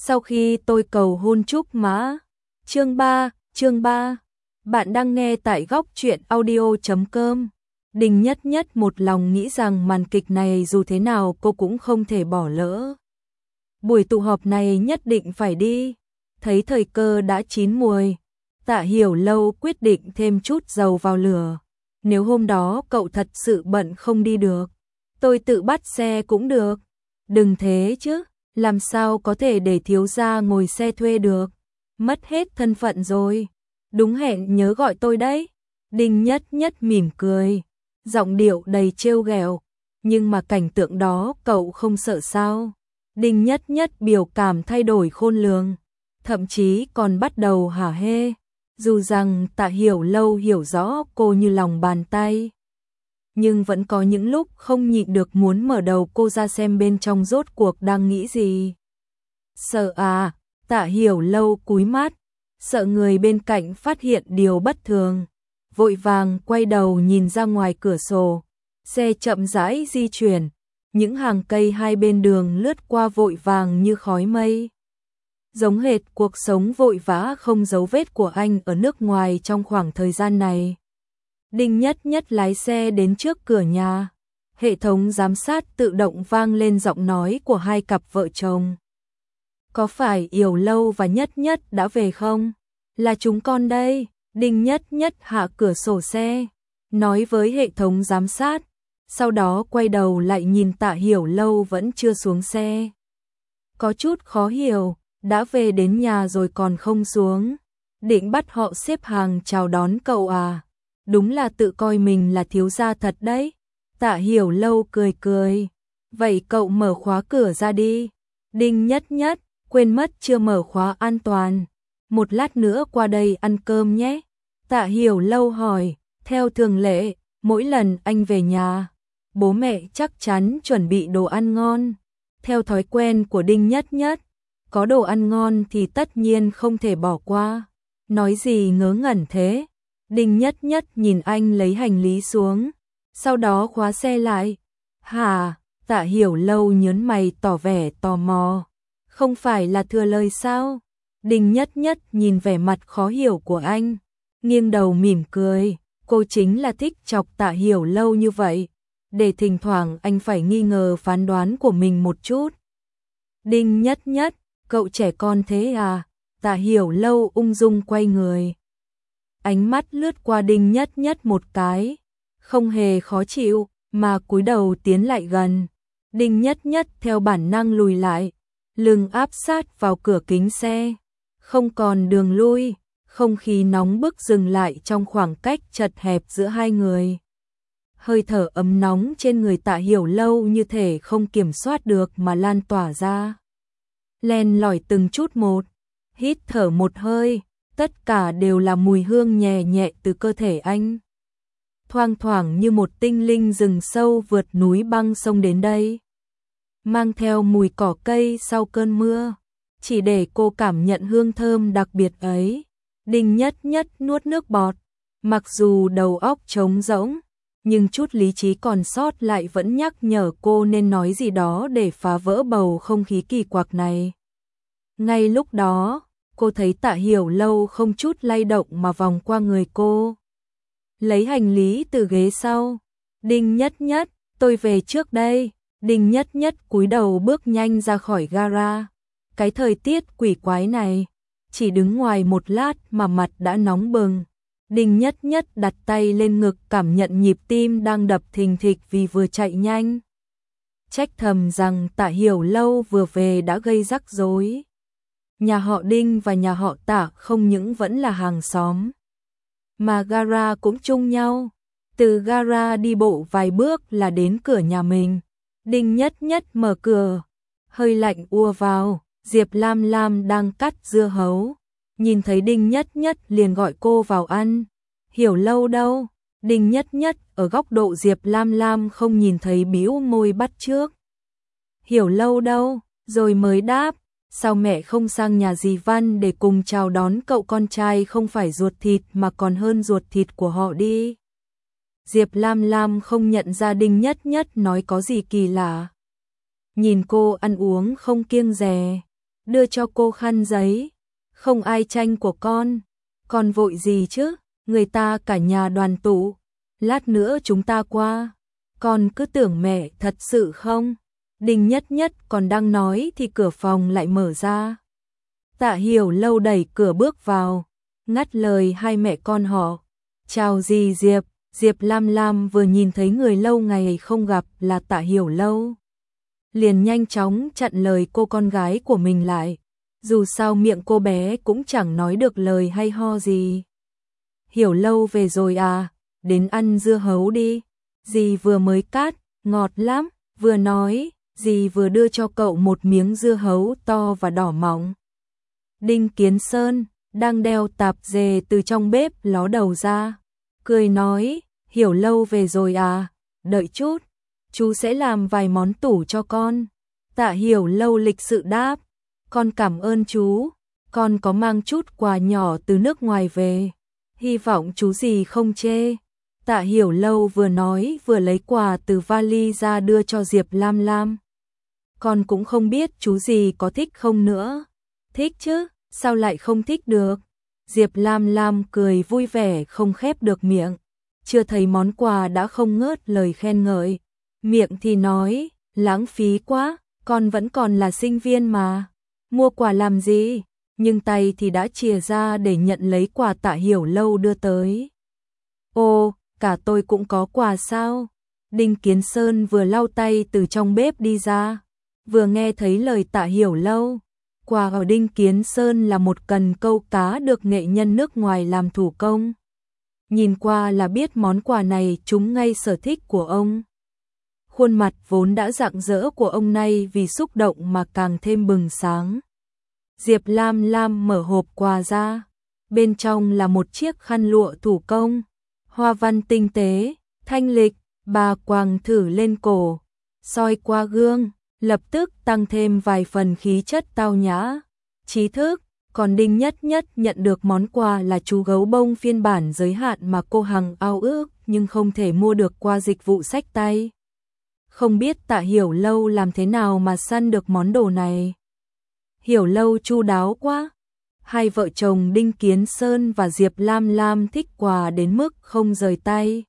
Sau khi tôi cầu hôn Trúc Mã. Chương 3. Bạn đang nghe tại góc truyện audio.com. Đinh Nhất Nhất một lòng nghĩ rằng màn kịch này dù thế nào cô cũng không thể bỏ lỡ. Buổi tụ họp này nhất định phải đi. Thấy thời cơ đã chín muồi, Tạ Hiểu Lâu quyết định thêm chút dầu vào lửa. Nếu hôm đó cậu thật sự bận không đi được, tôi tự bắt xe cũng được. Đừng thế chứ, làm sao có thể để thiếu gia ngồi xe thuê được, mất hết thân phận rồi. Đúng hẹn nhớ gọi tôi đấy. Đinh Nhất Nhất mỉm cười, giọng điệu đầy trêu ghẹo. Nhưng mà cảnh tượng đó cậu không sợ sao? Đinh Nhất Nhất biểu cảm thay đổi khôn lường, thậm chí còn bắt đầu hả hê. Dù rằng Tạ Hiểu Lâu hiểu rõ cô như lòng bàn tay, nhưng vẫn có những lúc không nhịn được muốn mở đầu cô ra xem bên trong rốt cuộc đang nghĩ gì. Sợ à? Tạ Hiểu Lâu cúi mắt, sợ người bên cạnh phát hiện điều bất thường, vội vàng quay đầu nhìn ra ngoài cửa sổ. Xe chậm rãi di chuyển, những hàng cây hai bên đường lướt qua vội vàng như khói mây. Giống hệt cuộc sống vội vã không dấu vết của anh ở nước ngoài trong khoảng thời gian này. Đinh Nhất Nhất lái xe đến trước cửa nhà. Hệ thống giám sát tự động vang lên giọng nói của hai cặp vợ chồng. Có phải Yểu Lâu và Nhất Nhất đã về không? Là chúng con đây. Đinh Nhất Nhất hạ cửa sổ xe, nói với hệ thống giám sát. Sau đó quay đầu lại nhìn Tạ Hiểu Lâu vẫn chưa xuống xe. Có chút khó hiểu, đã về đến nhà rồi còn không xuống. Định bắt họ xếp hàng chào đón cậu à? Đúng là tự coi mình là thiếu gia thật đấy. Tạ Hiểu Lâu cười cười. Vậy cậu mở khóa cửa ra đi. Đinh Nhất Nhất, quên mất chưa mở khóa an toàn. Một lát nữa qua đây ăn cơm nhé. Tạ Hiểu Lâu hỏi. Theo thường lệ, mỗi lần anh về nhà, bố mẹ chắc chắn chuẩn bị đồ ăn ngon. Theo thói quen của Đinh Nhất Nhất, có đồ ăn ngon thì tất nhiên không thể bỏ qua. Nói gì ngớ ngẩn thế? Đinh Nhất Nhất nhìn anh lấy hành lý xuống, sau đó khóa xe lại. Hả? Tạ Hiểu Lâu nhớn mày tỏ vẻ tò mò. Không phải là thừa lời sao? Đinh Nhất Nhất nhìn vẻ mặt khó hiểu của anh, nghiêng đầu mỉm cười. Cô chính là thích chọc Tạ Hiểu Lâu như vậy, để thỉnh thoảng anh phải nghi ngờ phán đoán của mình một chút. Đinh Nhất Nhất, cậu trẻ con thế à? Tạ Hiểu Lâu ung dung quay người. Ánh mắt lướt qua Đinh Nhất Nhất một cái, không hề khó chịu, mà cúi đầu tiến lại gần. Đinh Nhất Nhất theo bản năng lùi lại, lưng áp sát vào cửa kính xe. Không còn đường lui, không khí nóng bức dừng lại trong khoảng cách chật hẹp giữa hai người. Hơi thở ấm nóng trên người Tạ Hiểu Lâu như thể không kiểm soát được mà lan tỏa ra. Len lỏi từng chút một, hít thở một hơi, tất cả đều là mùi hương nhẹ nhẹ từ cơ thể anh. Thoang thoảng như một tinh linh rừng sâu vượt núi băng sông đến đây, mang theo mùi cỏ cây sau cơn mưa, chỉ để cô cảm nhận hương thơm đặc biệt ấy. Đinh Nhất Nhất nuốt nước bọt, mặc dù đầu óc trống rỗng, nhưng chút lý trí còn sót lại vẫn nhắc nhở cô nên nói gì đó để phá vỡ bầu không khí kỳ quặc này. Ngay lúc đó, cô thấy Tạ Hiểu Lâu không chút lay động mà vòng qua người cô, lấy hành lý từ ghế sau. Đinh Nhất Nhất, tôi về trước đây. Đinh Nhất Nhất cúi đầu bước nhanh ra khỏi gara. Cái thời tiết quỷ quái này, chỉ đứng ngoài một lát mà mặt đã nóng bừng. Đinh Nhất Nhất đặt tay lên ngực cảm nhận nhịp tim đang đập thình thịch vì vừa chạy nhanh. Trách thầm rằng Tạ Hiểu Lâu vừa về đã gây rắc rối. Nhà họ Đinh và nhà họ Tạ không những vẫn là hàng xóm, mà gara cũng chung nhau. Từ gara đi bộ vài bước là đến cửa nhà mình. Đinh Nhất Nhất mở cửa, hơi lạnh ùa vào. Diệp Lam Lam đang cắt dưa hấu, nhìn thấy Đinh Nhất Nhất liền gọi cô vào ăn. Hiểu Lâu đâu? Đinh Nhất Nhất ở góc độ Diệp Lam Lam không nhìn thấy, bĩu môi bắt trước. Hiểu Lâu đâu? Rồi mới đáp. Sao mẹ không sang nhà dì Văn để cùng chào đón cậu con trai không phải ruột thịt mà còn hơn ruột thịt của họ đi? Diệp Lam Lam không nhận ra Đinh Nhất Nhất nói có gì kỳ lạ. Nhìn cô ăn uống không kiêng dè, đưa cho cô khăn giấy. Không ai tranh của con vội gì chứ, người ta cả nhà đoàn tụ, lát nữa chúng ta qua, con cứ tưởng mẹ thật sự không? Đinh Nhất Nhất còn đang nói thì cửa phòng lại mở ra. Tạ Hiểu Lâu đẩy cửa bước vào, ngắt lời hai mẹ con họ. Chào dì Diệp. Diệp Lam Lam vừa nhìn thấy người lâu ngày không gặp là Tạ Hiểu Lâu, liền nhanh chóng chặn lời cô con gái của mình lại. Dù sao miệng cô bé cũng chẳng nói được lời hay ho gì. Hiểu Lâu về rồi à, đến ăn dưa hấu đi. Dì vừa mới cắt, ngọt lắm. Vừa nói, dì vừa đưa cho cậu một miếng dưa hấu to và đỏ mọng. Đinh Kiến Sơn đang đeo tạp dề từ trong bếp ló đầu ra, cười nói, Hiểu Lâu về rồi à, đợi chút, chú sẽ làm vài món tủ cho con. Tạ Hiểu Lâu lịch sự đáp, con cảm ơn chú, con có mang chút quà nhỏ từ nước ngoài về, hy vọng chú gì không chê. Tạ Hiểu Lâu vừa nói vừa lấy quà từ vali ra đưa cho Diệp Lam Lam. Con cũng không biết chú gì có thích không nữa. Thích chứ, sao lại không thích được? Diệp Lam Lam cười vui vẻ không khép được miệng. Chưa thấy món quà đã không ngớt lời khen ngợi. Miệng thì nói, lãng phí quá, con vẫn còn là sinh viên mà. Mua quà làm gì? Nhưng tay thì đã chìa ra để nhận lấy quà Tạ Hiểu Lâu đưa tới. Ô, cả tôi cũng có quà sao? Đinh Kiến Sơn vừa lau tay từ trong bếp đi ra, vừa nghe thấy lời Tạ Hiểu Lâu. Quà ở Đinh Kiến Sơn là một cần câu cá được nghệ nhân nước ngoài làm thủ công. Nhìn qua là biết món quà này trúng ngay sở thích của ông. Khuôn mặt vốn đã rạng rỡ của ông nay vì xúc động mà càng thêm bừng sáng. Diệp Lam Lam mở hộp quà ra, bên trong là một chiếc khăn lụa thủ công, hoa văn tinh tế, thanh lịch. Bà quàng thử lên cổ, soi qua gương, lập tức tăng thêm vài phần khí chất tao nhã, trí thức. Còn Đinh Nhất Nhất nhận được món quà là chú gấu bông phiên bản giới hạn mà cô hằng ao ước nhưng không thể mua được qua dịch vụ xách tay. Không biết Tạ Hiểu Lâu làm thế nào mà săn được món đồ này. Hiểu Lâu chu đáo quá. Hai vợ chồng Đinh Kiến Sơn và Diệp Lam Lam thích quà đến mức không rời tay.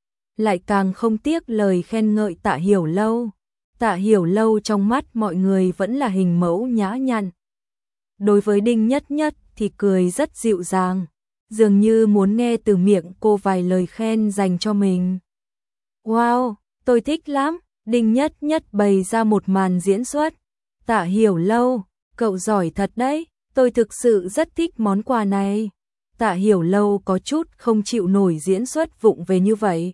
Lại càng không tiếc lời khen ngợi Tạ Hiểu Lâu. Tạ Hiểu Lâu trong mắt mọi người vẫn là hình mẫu nhã nhặn. Đối với Đinh Nhất Nhất thì cười rất dịu dàng, dường như muốn nghe từ miệng cô vài lời khen dành cho mình. Wow, tôi thích lắm, Đinh Nhất Nhất bày ra một màn diễn xuất. Tạ Hiểu Lâu, cậu giỏi thật đấy, tôi thực sự rất thích món quà này. Tạ Hiểu Lâu có chút không chịu nổi diễn xuất vụng về như vậy.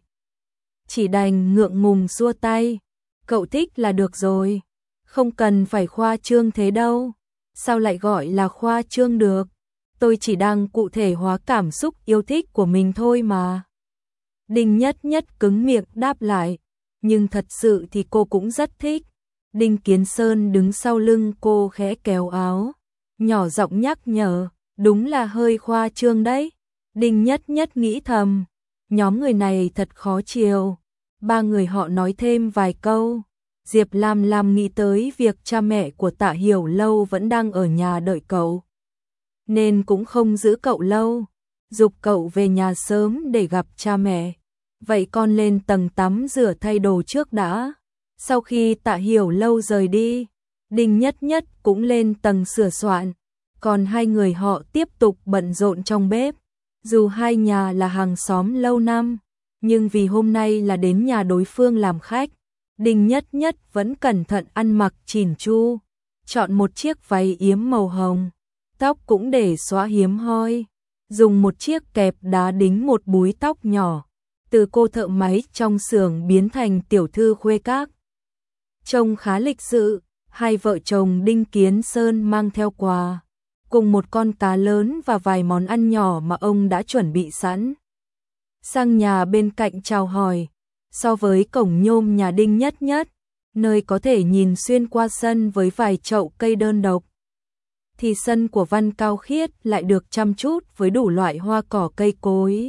Chỉ đành ngượng ngùng xua tay. Cậu thích là được rồi, không cần phải khoa trương thế đâu. Sao lại gọi là khoa trương được? Tôi chỉ đang cụ thể hóa cảm xúc yêu thích của mình thôi mà. Đinh Nhất Nhất cứng miệng đáp lại, nhưng thật sự thì cô cũng rất thích. Đinh Kiến Sơn đứng sau lưng cô khẽ kéo áo, nhỏ giọng nhắc nhở, đúng là hơi khoa trương đấy. Đinh Nhất Nhất nghĩ thầm, nhóm người này thật khó chiều. Ba người họ nói thêm vài câu. Diệp Lam Lam nghĩ tới việc cha mẹ của Tạ Hiểu Lâu vẫn đang ở nhà đợi cậu, nên cũng không giữ cậu lâu, giục cậu về nhà sớm để gặp cha mẹ. Vậy con lên tầng tắm rửa thay đồ trước đã. Sau khi Tạ Hiểu Lâu rời đi, Đinh Nhất Nhất cũng lên tầng sửa soạn, còn hai người họ tiếp tục bận rộn trong bếp. Dù hai nhà là hàng xóm lâu năm, nhưng vì hôm nay là đến nhà đối phương làm khách, Đinh Nhất Nhất vẫn cẩn thận ăn mặc chỉn chu, chọn một chiếc váy yếm màu hồng, tóc cũng để xõa hiếm hoi, dùng một chiếc kẹp đá đính một búi tóc nhỏ, từ cô thợ máy trong xưởng biến thành tiểu thư khuê các. Trông khá lịch sự. Hai vợ chồng Đinh Kiến Sơn mang theo quà, cùng một con cá lớn và vài món ăn nhỏ mà ông đã chuẩn bị sẵn. Sang nhà bên cạnh chào hỏi. So với cổng nhôm nhà Đinh Nhất Nhất, nơi có thể nhìn xuyên qua sân với vài chậu cây đơn độc, thì sân của Văn Cao Khiết lại được chăm chút với đủ loại hoa cỏ cây cối.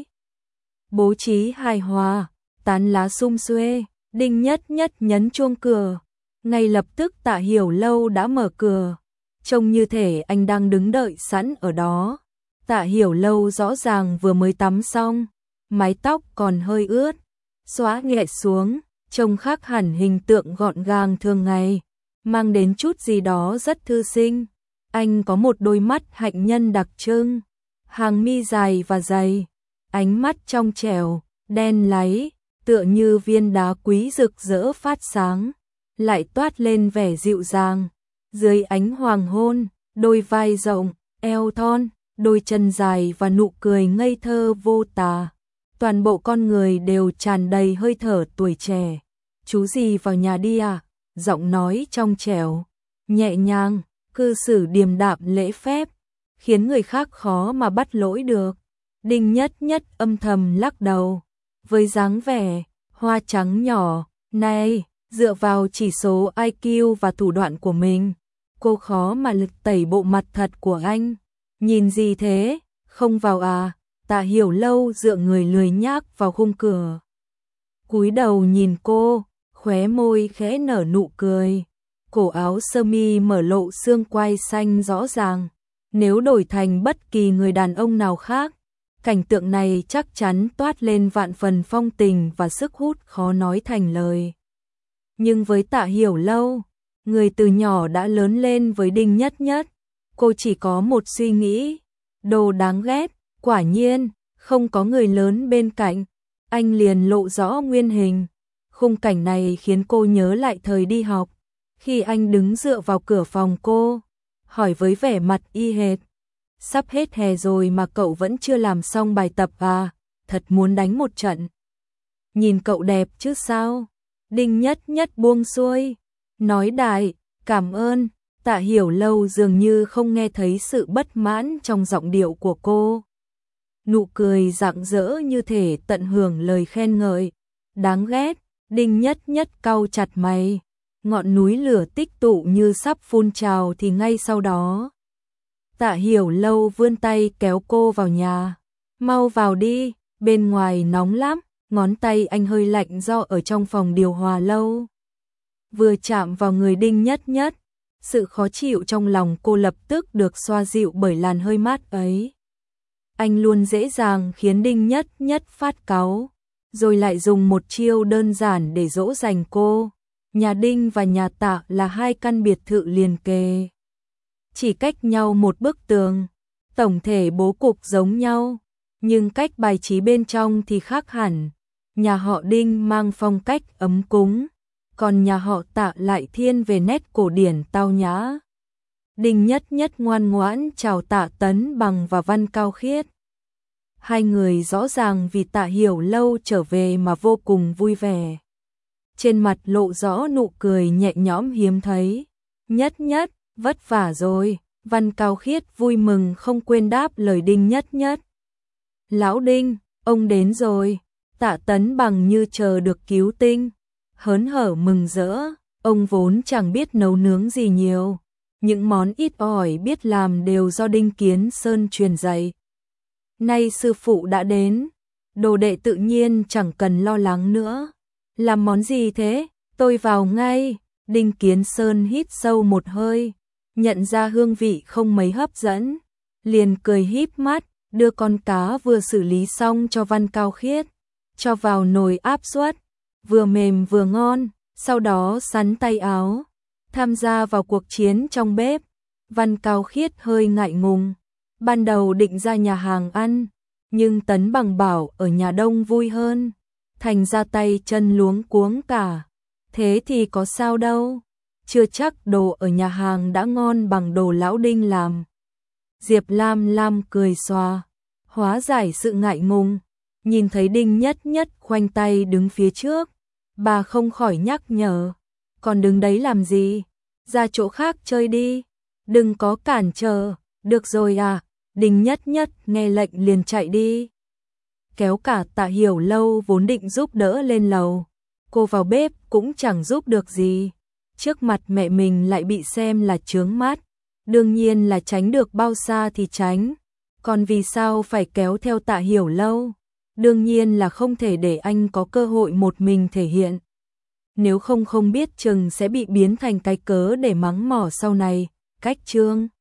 Bố trí hài hòa, tán lá sum xuê. Đinh Nhất Nhất nhấn chuông cửa, ngay lập tức Tạ Hiểu Lâu đã mở cửa. trông như thể anh đang đứng đợi sẵn ở đó. Tạ Hiểu Lâu rõ ràng vừa mới tắm xong, mái tóc còn hơi ướt, xõa nhẹ xuống, trông khác hẳn hình tượng gọn gàng thường ngày, mang đến chút gì đó rất thư sinh. Anh có một đôi mắt hạnh nhân đặc trưng, hàng mi dài và dày, ánh mắt trong trẻo, đen láy, tựa như viên đá quý rực rỡ phát sáng, lại toát lên vẻ dịu dàng. Dưới ánh hoàng hôn, đôi vai rộng, eo thon, đôi chân dài và nụ cười ngây thơ vô tà. Toàn bộ con người đều tràn đầy hơi thở tuổi trẻ. Chú gì vào nhà đi à? Giọng nói trong trẻo, nhẹ nhàng, cư xử điềm đạm lễ phép, khiến người khác khó mà bắt lỗi được. Đinh Nhất Nhất âm thầm lắc đầu, với dáng vẻ hoa trắng nhỏ này, dựa vào chỉ số IQ và thủ đoạn của mình, cô khó mà lực tẩy bộ mặt thật của anh. Nhìn gì thế, không vào à? Tạ Hiểu Lâu dựa người lười nhác vào khung cửa, cúi đầu nhìn cô, khóe môi khẽ nở nụ cười. Cổ áo sơ mi mở lộ xương quai xanh rõ ràng. Nếu đổi thành bất kỳ người đàn ông nào khác, cảnh tượng này chắc chắn toát lên vạn phần phong tình và sức hút khó nói thành lời. Nhưng với Tạ Hiểu Lâu, người từ nhỏ đã lớn lên với Đinh Nhất Nhất, cô chỉ có một suy nghĩ, đồ đáng ghét. Quả nhiên, không có người lớn bên cạnh, anh liền lộ rõ nguyên hình. Khung cảnh này khiến cô nhớ lại thời đi học, khi anh đứng dựa vào cửa phòng cô, hỏi với vẻ mặt y hệt: sắp hết hè rồi mà cậu vẫn chưa làm xong bài tập à, thật muốn đánh một trận. Nhìn cậu đẹp chứ sao? Đinh Nhất Nhất buông xuôi, nói đại, cảm ơn. Tạ Hiểu Lâu dường như không nghe thấy sự bất mãn trong giọng điệu của cô. Nụ cười rạng rỡ như thể tận hưởng lời khen ngợi. Đáng ghét. Đinh Nhất Nhất cau chặt mày, ngọn núi lửa tích tụ như sắp phun trào thì ngay sau đó Tạ Hiểu Lâu vươn tay kéo cô vào nhà. Mau vào đi, bên ngoài nóng lắm. Ngón tay anh hơi lạnh do ở trong phòng điều hòa lâu. Vừa chạm vào người Đinh Nhất Nhất, sự khó chịu trong lòng cô lập tức được xoa dịu bởi làn hơi mát ấy. Anh luôn dễ dàng khiến Đinh Nhất Nhất phát cáu, rồi lại dùng một chiêu đơn giản để dỗ dành cô. Nhà Đinh và nhà Tạ là hai căn biệt thự liền kề, chỉ cách nhau một bức tường, tổng thể bố cục giống nhau, nhưng cách bài trí bên trong thì khác hẳn. Nhà họ Đinh mang phong cách ấm cúng, còn nhà họ Tạ lại thiên về nét cổ điển tao nhã. Đinh Nhất Nhất ngoan ngoãn chào Tạ Tấn Bằng và Văn Cao Khiết. Hai người rõ ràng vì Tạ Hiểu Lâu trở về mà vô cùng vui vẻ. Trên mặt lộ rõ nụ cười nhẹ nhõm hiếm thấy. Nhất Nhất, vất vả rồi. Văn Cao Khiết vui mừng không quên đáp lời Đinh Nhất Nhất. Lão Đinh, ông đến rồi. Tạ Tấn Bằng như chờ được cứu tinh, hớn hở mừng rỡ. Ông vốn chẳng biết nấu nướng gì nhiều, những món ít ỏi biết làm đều do Đinh Kiến Sơn truyền dạy. Nay sư phụ đã đến, đồ đệ tự nhiên chẳng cần lo lắng nữa. Làm món gì thế? Tôi vào ngay. Đinh Kiến Sơn hít sâu một hơi, nhận ra hương vị không mấy hấp dẫn, liền cười híp mắt, đưa con cá vừa xử lý xong cho Văn Cao Khiết, cho vào nồi áp suất, vừa mềm vừa ngon, sau đó sắn tay áo, tham gia vào cuộc chiến trong bếp. Văn Cao Khiết hơi ngại ngùng, ban đầu định ra nhà hàng ăn, nhưng Tấn Bằng bảo ở nhà đông vui hơn, thành ra tay chân luống cuống cả. Thế thì có sao đâu, chưa chắc đồ ở nhà hàng đã ngon bằng đồ lão Đinh làm. Diệp Lam Lam cười xòa, hóa giải sự ngại ngùng, nhìn thấy Đinh Nhất Nhất khoanh tay đứng phía trước, bà không khỏi nhắc nhở, còn đứng đấy làm gì, ra chỗ khác chơi đi, đừng có cản trở. Được rồi à. Đinh Nhất Nhất nghe lệnh liền chạy đi, kéo cả Tạ Hiểu Lâu vốn định giúp đỡ lên lầu. Cô vào bếp cũng chẳng giúp được gì, trước mặt mẹ mình lại bị xem là chướng mắt, đương nhiên là tránh được bao xa thì tránh. Còn vì sao phải kéo theo Tạ Hiểu Lâu? Đương nhiên là không thể để anh có cơ hội một mình thể hiện. Nếu không biết chừng sẽ bị biến thành cái cớ để mắng mỏ sau này. cách chương